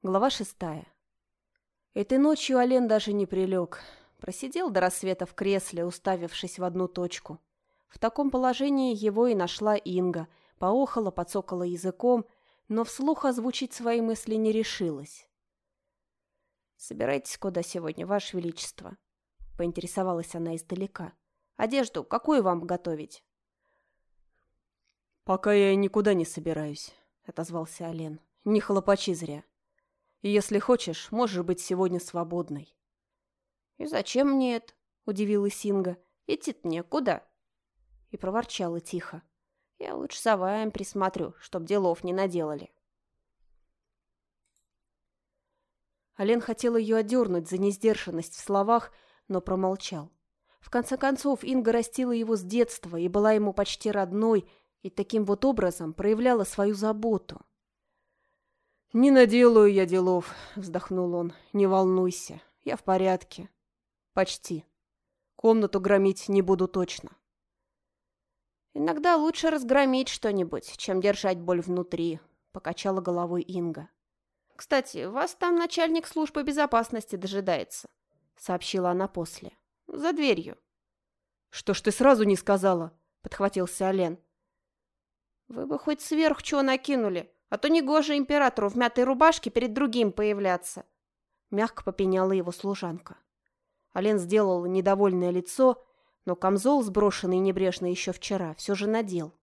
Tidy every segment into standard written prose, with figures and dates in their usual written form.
Глава 6. Этой ночью Ален даже не прилег. Просидел до рассвета в кресле, уставившись в одну точку. В таком положении его и нашла Инга. Поохала, подсокала языком, но вслух озвучить свои мысли не решилась. «Собирайтесь куда сегодня, Ваше Величество?» — поинтересовалась она издалека. «Одежду какую вам готовить?» «Пока я никуда не собираюсь», — отозвался Ален. «Не хлопочи зря. И если хочешь, можешь быть сегодня свободной». «И зачем мне это?» — удивилась Инга. «Идти-то мне куда?» И проворчала тихо. «Я лучше за вами присмотрю, чтоб делов не наделали». Ален хотел ее одернуть за несдержанность в словах, но промолчал. В конце концов, Инга растила его с детства и была ему почти родной, и таким вот образом проявляла свою заботу. «Не наделаю я делов», — вздохнул он. «Не волнуйся, я в порядке. Почти. Комнату громить не буду точно». «Иногда лучше разгромить что-нибудь, чем держать боль внутри», — покачала головой Инга. «Кстати, вас там начальник службы безопасности дожидается», — сообщила она после. «За дверью». «Что ж ты сразу не сказала?» — подхватился Ален. «Вы бы хоть сверх чего накинули, а то негоже императору в мятой рубашке перед другим появляться», — мягко попеняла его служанка. Ален сделал недовольное лицо, но камзол, сброшенный небрежно еще вчера, все же надел.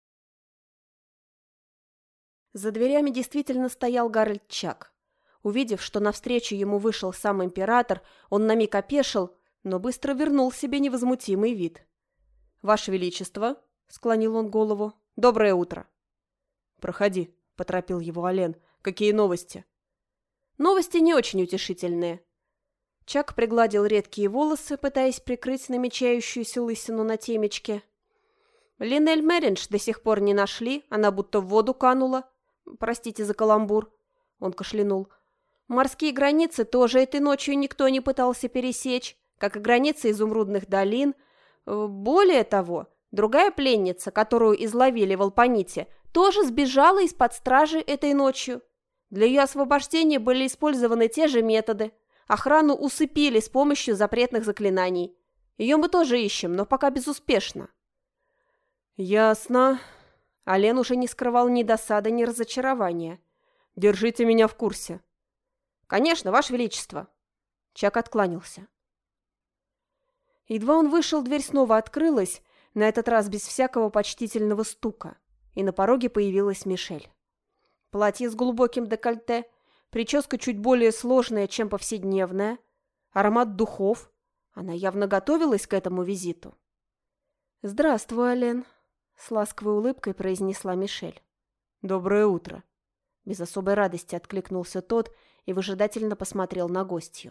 За дверями действительно стоял Гарольд Чак. Увидев, что навстречу ему вышел сам император, он на миг опешил, но быстро вернул себе невозмутимый вид. «Ваше Величество», — склонил он голову, — «доброе утро». «Проходи», — поторопил его Ален. «Какие новости?» «Новости не очень утешительные». Чак пригладил редкие волосы, пытаясь прикрыть намечающуюся лысину на темечке. Линель Меринш до сих пор не нашли, она будто в воду канула. Простите за каламбур. Он кашлянул. Морские границы тоже этой ночью никто не пытался пересечь, как и границы изумрудных долин. Более того, другая пленница, которую изловили в Алпаните, тоже сбежала из-под стражи этой ночью. Для ее освобождения были использованы те же методы. Охрану усыпили с помощью запретных заклинаний. Ее мы тоже ищем, но пока безуспешно. «Ясно». Ален уже не скрывал ни досады, ни разочарования. «Держите меня в курсе». «Конечно, Ваше Величество». Чак откланялся. Едва он вышел, дверь снова открылась, на этот раз без всякого почтительного стука, и на пороге появилась Мишель. Платье с глубоким декольте, прическа чуть более сложная, чем повседневная, аромат духов. Она явно готовилась к этому визиту. «Здравствуй, Ален», — с ласковой улыбкой произнесла Мишель. «Доброе утро», — без особой радости откликнулся тот и выжидательно посмотрел на гостью.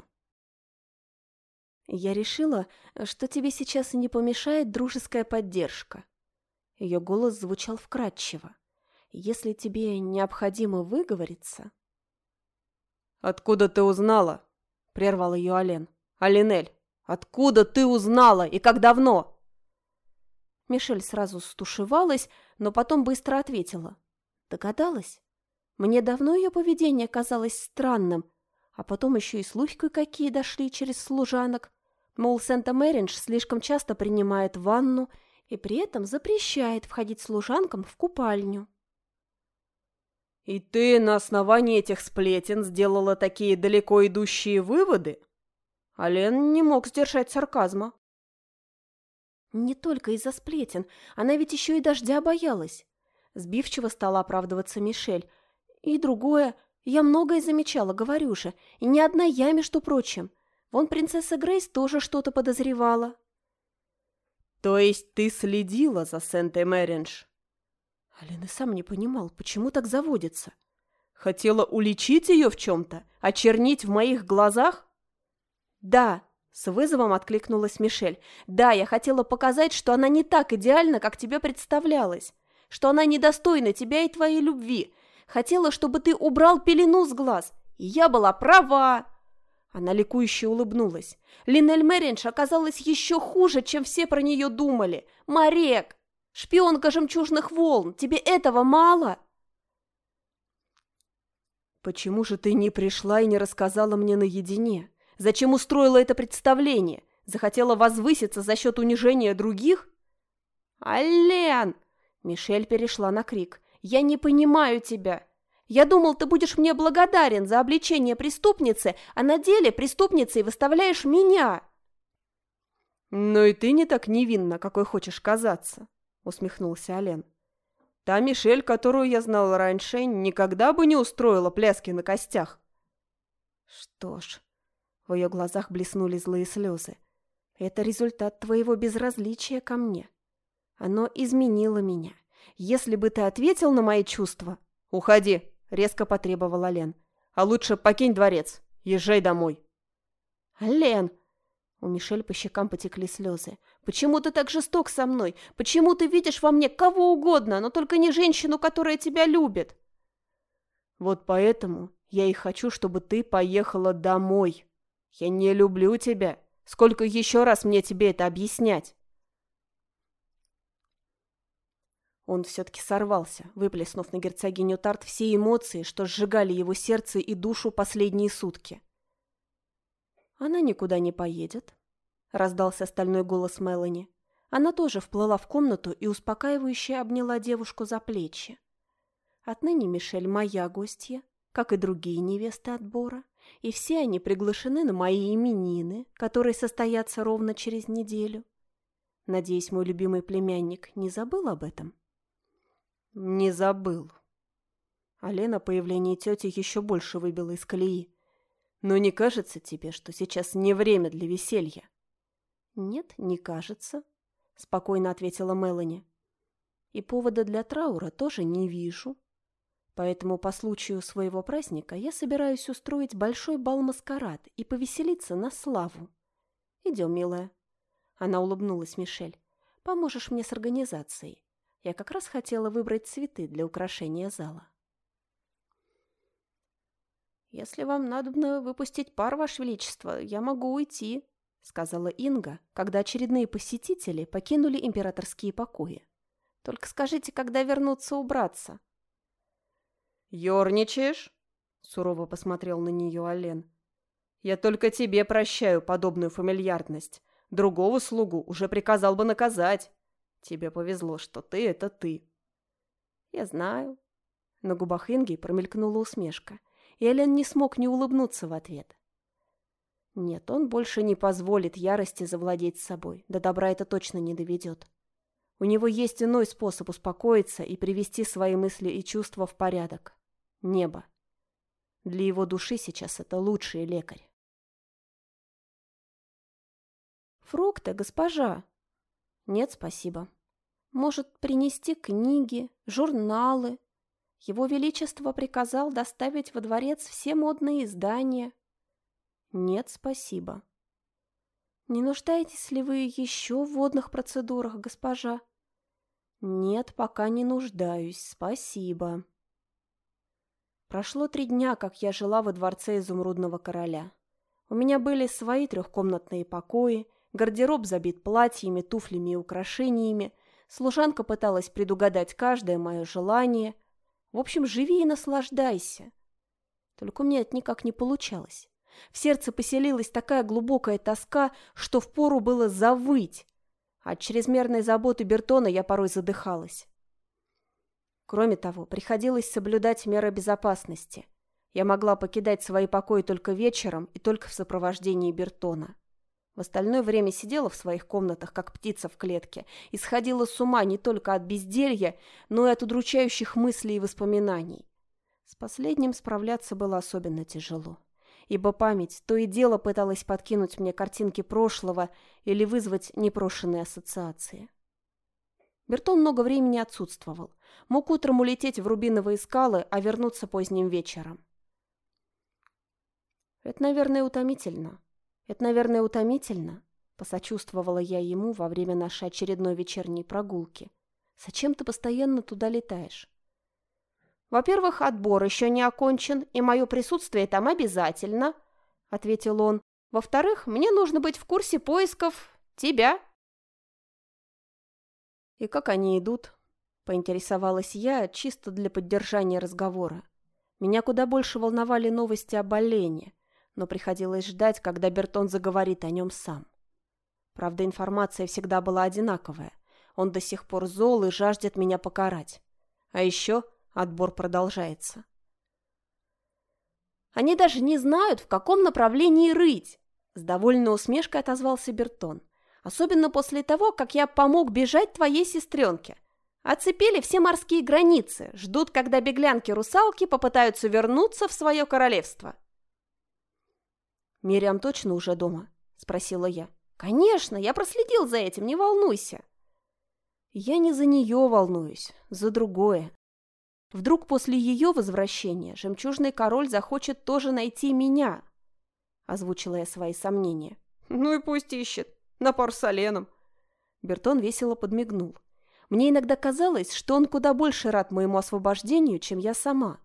«Я решила, что тебе сейчас не помешает дружеская поддержка». Ее голос звучал вкрадчиво. «Если тебе необходимо выговориться...» «Откуда ты узнала?» — прервал ее Ален. «Алинель, откуда ты узнала и как давно?» Мишель сразу стушевалась, но потом быстро ответила. «Догадалась? Мне давно ее поведение казалось странным, а потом еще и слухи какие дошли через служанок. Мол, Сент-Мэринж слишком часто принимает ванну и при этом запрещает входить служанкам в купальню». «И ты на основании этих сплетен сделала такие далеко идущие выводы?» Ален не мог сдержать сарказма. «Не только из-за сплетен, она ведь еще и дождя боялась», — сбивчиво стала оправдываться Мишель. «И другое, я многое замечала, говорю же, и не одна я, между прочим. Вон принцесса Грейс тоже что-то подозревала». «То есть ты следила за Сент-Мэринж?» Ален и сам не понимал, почему так заводится. «Хотела уличить ее в чем-то? Очернить в моих глазах?» «Да», — с вызовом откликнулась Мишель. «Да, я хотела показать, что она не так идеальна, как тебе представлялась, что она недостойна тебя и твоей любви. Хотела, чтобы ты убрал пелену с глаз, и я была права». Она ликующе улыбнулась. «Линель Меринш оказалась еще хуже, чем все про нее думали. Марек! Шпионка жемчужных волн! Тебе этого мало?» Почему же ты не пришла и не рассказала мне наедине? Зачем устроила это представление? Захотела возвыситься за счет унижения других? Ален! Мишель перешла на крик. Я не понимаю тебя. Я думал, ты будешь мне благодарен за обличение преступницы, а на деле преступницей выставляешь меня. Но и ты не так невинна, какой хочешь казаться, усмехнулся Ален. Та Мишель, которую я знал раньше, никогда бы не устроила пляски на костях. Что ж, в ее глазах блеснули злые слезы. Это результат твоего безразличия ко мне. Оно изменило меня. Если бы ты ответил на мои чувства... Уходи, резко потребовал Ален. А лучше покинь дворец. Езжай домой. Ален! У Мишель по щекам потекли слезы. «Почему ты так жесток со мной? Почему ты видишь во мне кого угодно, но только не женщину, которая тебя любит?» «Вот поэтому я и хочу, чтобы ты поехала домой. Я не люблю тебя. Сколько еще раз мне тебе это объяснять?» Он все-таки сорвался, выплеснув на герцогиню Тарт все эмоции, что сжигали его сердце и душу последние сутки. «Она никуда не поедет», — раздался стальной голос Мелани. Она тоже вплыла в комнату и успокаивающе обняла девушку за плечи. «Отныне Мишель моя гостья, как и другие невесты отбора, и все они приглашены на мои именины, которые состоятся ровно через неделю. Надеюсь, мой любимый племянник не забыл об этом?» «Не забыл». Алена появление тети еще больше выбила из колеи. «Но не кажется тебе, что сейчас не время для веселья?» «Нет, не кажется», — спокойно ответила Мелани. «И повода для траура тоже не вижу. Поэтому по случаю своего праздника я собираюсь устроить большой бал-маскарад и повеселиться на славу. Идем, милая». Она улыбнулась Мишель. «Поможешь мне с организацией. Я как раз хотела выбрать цветы для украшения зала». «Если вам надобно выпустить пар, Ваше Величество, я могу уйти», — сказала Инга, когда очередные посетители покинули императорские покои. «Только скажите, когда вернуться убраться». «Ёрничаешь?» — сурово посмотрел на нее Ален. «Я только тебе прощаю подобную фамильярность. Другого слугу уже приказал бы наказать. Тебе повезло, что ты — это ты». «Я знаю». На губах Инги промелькнула усмешка, и Элен не смог не улыбнуться в ответ. Нет, он больше не позволит ярости завладеть собой, до добра это точно не доведет. У него есть иной способ успокоиться и привести свои мысли и чувства в порядок. Небо. Для его души сейчас это лучший лекарь. «Фрукты, госпожа?» «Нет, спасибо. Может, принести книги, журналы?» Его Величество приказал доставить во дворец все модные издания. Нет, спасибо. Не нуждаетесь ли вы еще в водных процедурах, госпожа? Нет, пока не нуждаюсь, спасибо. Прошло 3 дня, как я жила во дворце Изумрудного Короля. У меня были свои 3-комнатные покои, гардероб забит платьями, туфлями и украшениями, служанка пыталась предугадать каждое мое желание. В общем, живи и наслаждайся. Только у меня это никак не получалось. В сердце поселилась такая глубокая тоска, что впору было завыть. От чрезмерной заботы Бертона я порой задыхалась. Кроме того, приходилось соблюдать меры безопасности. Я могла покидать свои покои только вечером и только в сопровождении Бертона. В остальное время сидела в своих комнатах, как птица в клетке, и сходила с ума не только от безделья, но и от удручающих мыслей и воспоминаний. С последним справляться было особенно тяжело, ибо память то и дело пыталась подкинуть мне картинки прошлого или вызвать непрошенные ассоциации. Бертон много времени отсутствовал. Мог утром улететь в Рубиновые скалы, а вернуться поздним вечером. Это, наверное, утомительно, посочувствовала я ему во время нашей очередной вечерней прогулки. Зачем ты постоянно туда летаешь? Во-первых, отбор еще не окончен, и мое присутствие там обязательно, ответил он. Во-вторых, мне нужно быть в курсе поисков тебя. И как они идут? Поинтересовалась я, чисто для поддержания разговора. Меня куда больше волновали новости об Олене, но приходилось ждать, когда Бертон заговорит о нем сам. Правда, информация всегда была одинаковая. Он до сих пор зол и жаждет меня покарать. А еще отбор продолжается. Они даже не знают, в каком направлении рыть, с довольной усмешкой отозвался Бертон. Особенно после того, как я помог бежать твоей сестренке. Оцепили все морские границы, ждут, когда беглянки-русалки попытаются вернуться в свое королевство. «Мириам точно уже дома?» – спросила я. «Конечно, я проследил за этим, не волнуйся». «Я не за нее волнуюсь, за другое. Вдруг после ее возвращения жемчужный король захочет тоже найти меня?» – озвучила я свои сомнения. «Ну и пусть ищет, на пару с Оленом». Бертон весело подмигнул. Мне иногда казалось, что он куда больше рад моему освобождению, чем я сама.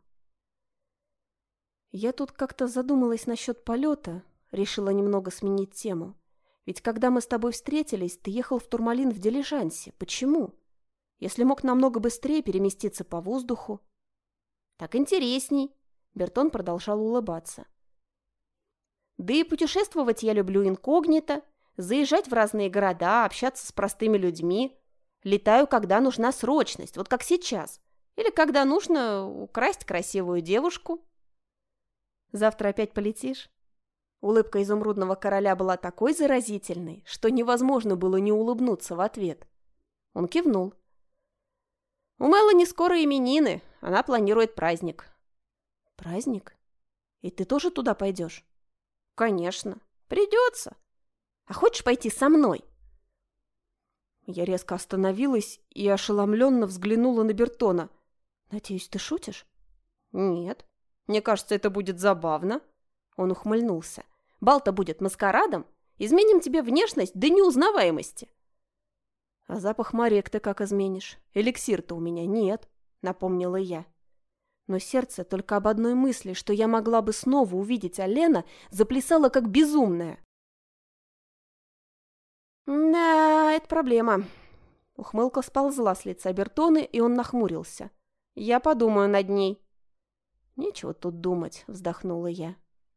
Я тут как-то задумалась насчет полета, решила немного сменить тему. Ведь когда мы с тобой встретились, ты ехал в Турмалин в дилижансе. Почему? Если мог намного быстрее переместиться по воздуху. Так интересней. Бертон продолжал улыбаться. Да и путешествовать я люблю инкогнито, заезжать в разные города, общаться с простыми людьми. Летаю, когда нужна срочность, вот как сейчас. Или когда нужно украсть красивую девушку. Завтра опять полетишь? Улыбка изумрудного короля была такой заразительной, что невозможно было не улыбнуться в ответ. Он кивнул. У Мелани скоро именины, она планирует праздник. Праздник? И ты тоже туда пойдешь? Конечно, придется. А хочешь пойти со мной? Я резко остановилась и ошеломленно взглянула на Бертона. «Надеюсь, ты шутишь?» «Нет. Мне кажется, это будет забавно». Он ухмыльнулся. «Бал-то будет маскарадом. Изменим тебе внешность до неузнаваемости». «А запах морек ты как изменишь? Эликсир-то у меня нет», — напомнила я. Но сердце только об одной мысли, что я могла бы снова увидеть Олена, заплясало как безумное. «Да, это проблема». Ухмылка сползла с лица Бертона, и он нахмурился. «Я подумаю над ней». «Нечего тут думать», — вздохнула я.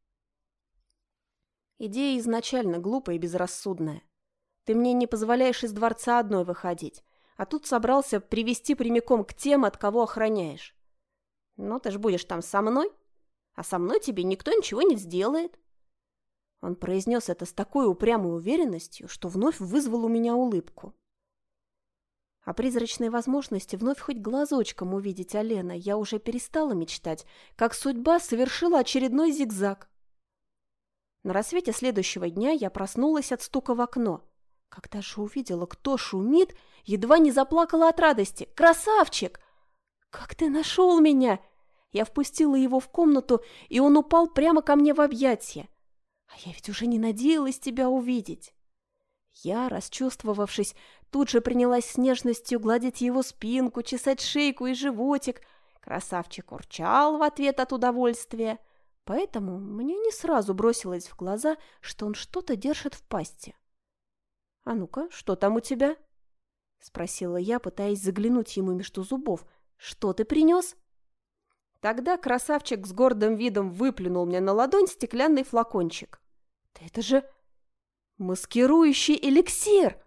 Идея изначально глупая и безрассудная. Ты мне не позволяешь из дворца одной выходить, а тут собрался привести прямиком к тем, от кого охраняешь. Ну, ты ж будешь там со мной, а со мной тебе никто ничего не сделает. Он произнес это с такой упрямой уверенностью, что вновь вызвал у меня улыбку. О призрачной возможности вновь хоть глазочком увидеть Олена я уже перестала мечтать, как судьба совершила очередной зигзаг. На рассвете следующего дня я проснулась от стука в окно. Когда же увидела, кто шумит, едва не заплакала от радости. «Красавчик! Как ты нашел меня?» Я впустила его в комнату, и он упал прямо ко мне в объятия. А я ведь уже не надеялась тебя увидеть. Я, расчувствовавшись, тут же принялась с нежностью гладить его спинку, чесать шейку и животик. Красавчик урчал в ответ от удовольствия, поэтому мне не сразу бросилось в глаза, что он что-то держит в пасти. «А ну-ка, что там у тебя?» — спросила я, пытаясь заглянуть ему между зубов. «Что ты принес?» Тогда красавчик с гордым видом выплюнул мне на ладонь стеклянный флакончик. «Да это же маскирующий эликсир!»